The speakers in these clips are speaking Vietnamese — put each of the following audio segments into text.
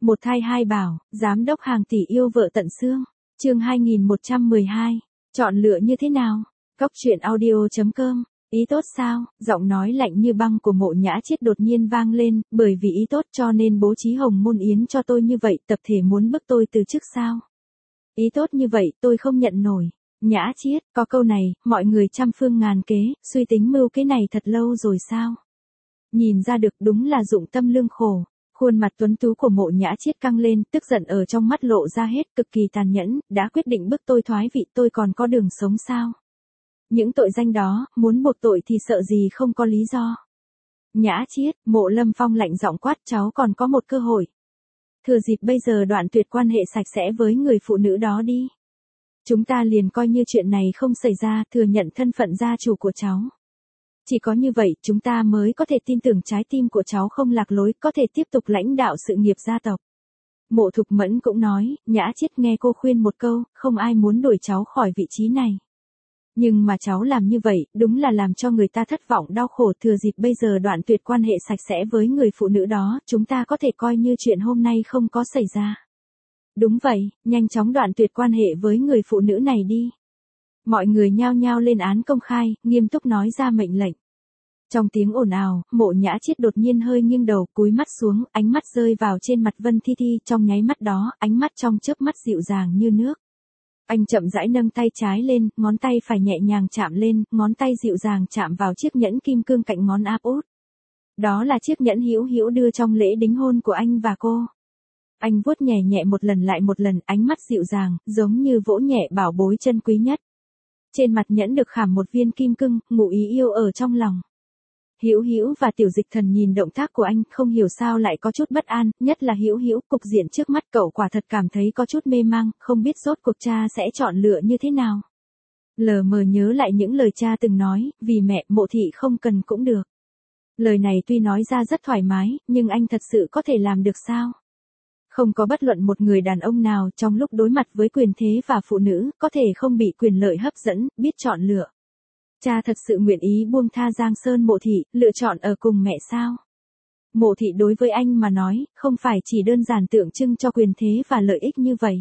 Một thai hai bảo, giám đốc hàng tỷ yêu vợ tận xương. Chương 2112. Chọn lựa như thế nào? Cóc truyện audio.com. Ý tốt sao? Giọng nói lạnh như băng của Mộ Nhã Chiết đột nhiên vang lên, bởi vì ý tốt cho nên bố trí hồng môn yến cho tôi như vậy, tập thể muốn bức tôi từ chức sao? Ý tốt như vậy, tôi không nhận nổi. Nhã Chiết, có câu này, mọi người trăm phương ngàn kế, suy tính mưu cái này thật lâu rồi sao? Nhìn ra được đúng là dụng tâm lương khổ. Khuôn mặt tuấn tú của Mộ Nhã Chiết căng lên, tức giận ở trong mắt lộ ra hết, cực kỳ tàn nhẫn, đã quyết định bức tôi thoái vị, tôi còn có đường sống sao? Những tội danh đó, muốn buộc tội thì sợ gì không có lý do. Nhã Chiết, Mộ Lâm Phong lạnh giọng quát, cháu còn có một cơ hội. Thừa dịp bây giờ đoạn tuyệt quan hệ sạch sẽ với người phụ nữ đó đi. Chúng ta liền coi như chuyện này không xảy ra, thừa nhận thân phận gia chủ của cháu. Chỉ có như vậy chúng ta mới có thể tin tưởng trái tim của cháu không lạc lối, có thể tiếp tục lãnh đạo sự nghiệp gia tộc. Mộ Thục Mẫn cũng nói, Nhã Chiết nghe cô khuyên một câu, không ai muốn đuổi cháu khỏi vị trí này. Nhưng mà cháu làm như vậy, đúng là làm cho người ta thất vọng đau khổ, thừa dịp bây giờ đoạn tuyệt quan hệ sạch sẽ với người phụ nữ đó, chúng ta có thể coi như chuyện hôm nay không có xảy ra. Đúng vậy, nhanh chóng đoạn tuyệt quan hệ với người phụ nữ này đi. Mọi người nhao nhao lên án công khai, nghiêm túc nói ra mệnh lệnh. Trong tiếng ồn ào, Mộ Nhã Chiết đột nhiên hơi nghiêng đầu, cúi mắt xuống, ánh mắt rơi vào trên mặt Vân Thi Thi, trong nháy mắt đó, ánh mắt trong chớp mắt dịu dàng như nước. Anh chậm rãi nâng tay trái lên, ngón tay phải nhẹ nhàng chạm lên, ngón tay dịu dàng chạm vào chiếc nhẫn kim cương cạnh ngón áp út. Đó là chiếc nhẫn hữu hữu đưa trong lễ đính hôn của anh và cô. Anh vuốt nhẹ nhẹ một lần lại một lần, ánh mắt dịu dàng, giống như vỗ nhẹ bảo bối chân quý nhất. Trên mặt nhẫn được khảm một viên kim cương, ngụ ý yêu ở trong lòng. Hữu Hữu và Tiểu Dịch Thần nhìn động tác của anh, không hiểu sao lại có chút bất an, nhất là Hữu Hữu, cục diện trước mắt cậu quả thật cảm thấy có chút mê mang, không biết rốt cuộc cha sẽ chọn lựa như thế nào. Lờ mờ nhớ lại những lời cha từng nói, vì mẹ, Mộ thị không cần cũng được. Lời này tuy nói ra rất thoải mái, nhưng anh thật sự có thể làm được sao? Không có bất luận một người đàn ông nào trong lúc đối mặt với quyền thế và phụ nữ, có thể không bị quyền lợi hấp dẫn, biết chọn lựa. Cha thật sự nguyện ý buông tha Giang Sơn Mộ thị, lựa chọn ở cùng mẹ sao? Mộ thị đối với anh mà nói, không phải chỉ đơn giản tượng trưng cho quyền thế và lợi ích như vậy.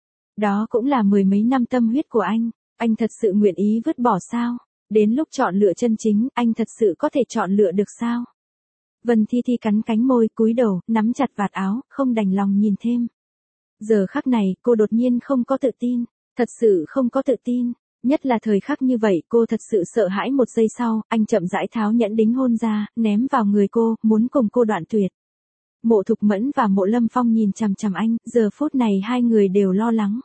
Đó cũng là mười mấy năm tâm huyết của anh thật sự nguyện ý vứt bỏ sao? Đến lúc chọn lựa chân chính, anh thật sự có thể chọn lựa được sao? Vân Thi Thi cắn cánh môi, cúi đầu, nắm chặt vạt áo, không đành lòng nhìn thêm. Giờ khắc này, cô đột nhiên không có tự tin, thật sự không có tự tin. Nhất là thời khắc như vậy, cô thật sự sợ hãi. Một giây sau, anh chậm rãi tháo nhẫn đính hôn ra, ném vào người cô, muốn cùng cô đoạn tuyệt. Mộ Thục Mẫn và Mộ Lâm Phong nhìn chằm chằm anh, giờ phút này hai người đều lo lắng.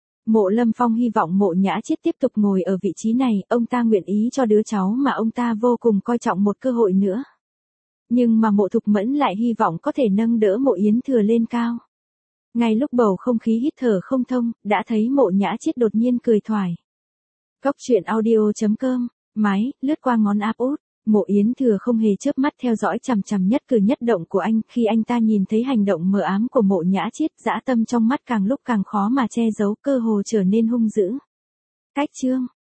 Mộ Lâm Phong hy vọng Mộ Nhã Chiết tiếp tục ngồi ở vị trí này, ông ta nguyện ý cho đứa cháu mà ông ta vô cùng coi trọng một cơ hội nữa. Nhưng mà Mộ Thục Mẫn lại hy vọng có thể nâng đỡ Mộ Yến Thừa lên cao. Ngay lúc bầu không khí hít thở không thông, đã thấy Mộ Nhã Chiết đột nhiên cười thoải. Cóc truyện audio.com, máy, lướt qua ngón áp út, Mộ Yến Thừa không hề chớp mắt theo dõi chằm chằm nhất cử nhất động của anh, khi anh ta nhìn thấy hành động mờ ám của Mộ Nhã Chiết, dã tâm trong mắt càng lúc càng khó mà che giấu, cơ hồ trở nên hung dữ. Cách chương